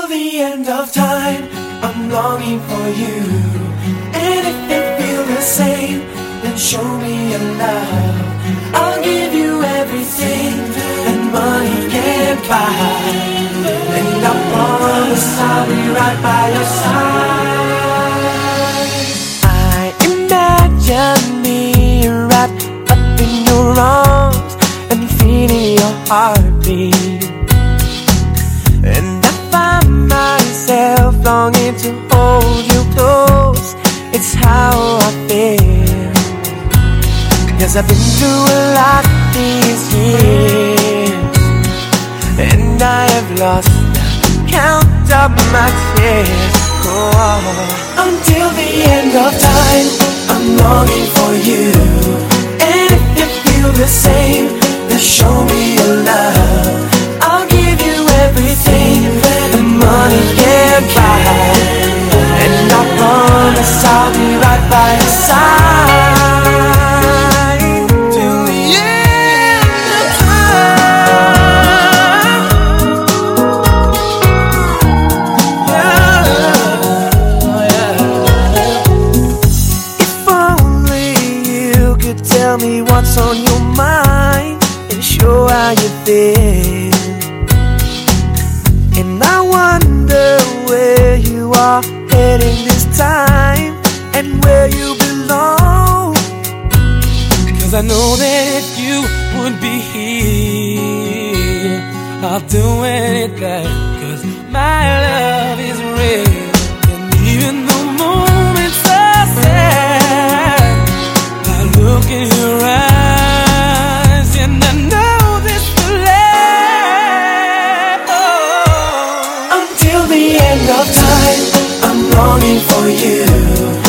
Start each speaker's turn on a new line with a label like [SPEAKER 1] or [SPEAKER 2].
[SPEAKER 1] Till the end of time, I'm longing for you. And if you feel the same, then show me your love. I'll give you everything that money can't buy. And I promise I'll be right by your side. I imagine me wrapped up in your arms and feeling your heartbeat. And I find myself longing to hold you close. It's how I feel. 'Cause I've been through a lot these years, and I have lost count of my tears. Oh. Until the end of time, I'm longing for you. And if you feel the same, then show me your love. I'll give you everything the money can't buy. And I promise I'll be right by your side till the end of time. Yeah. If only you could tell me what's on your mind and show how you feel. And I wonder where you are heading this time and where you belong. 'Cause I know that if you would be here, I'll do anything. 'Cause my love is real. And even the moments are sad, I look in your eyes and I know this will last. Oh. Until the end of time, I'm longing for you.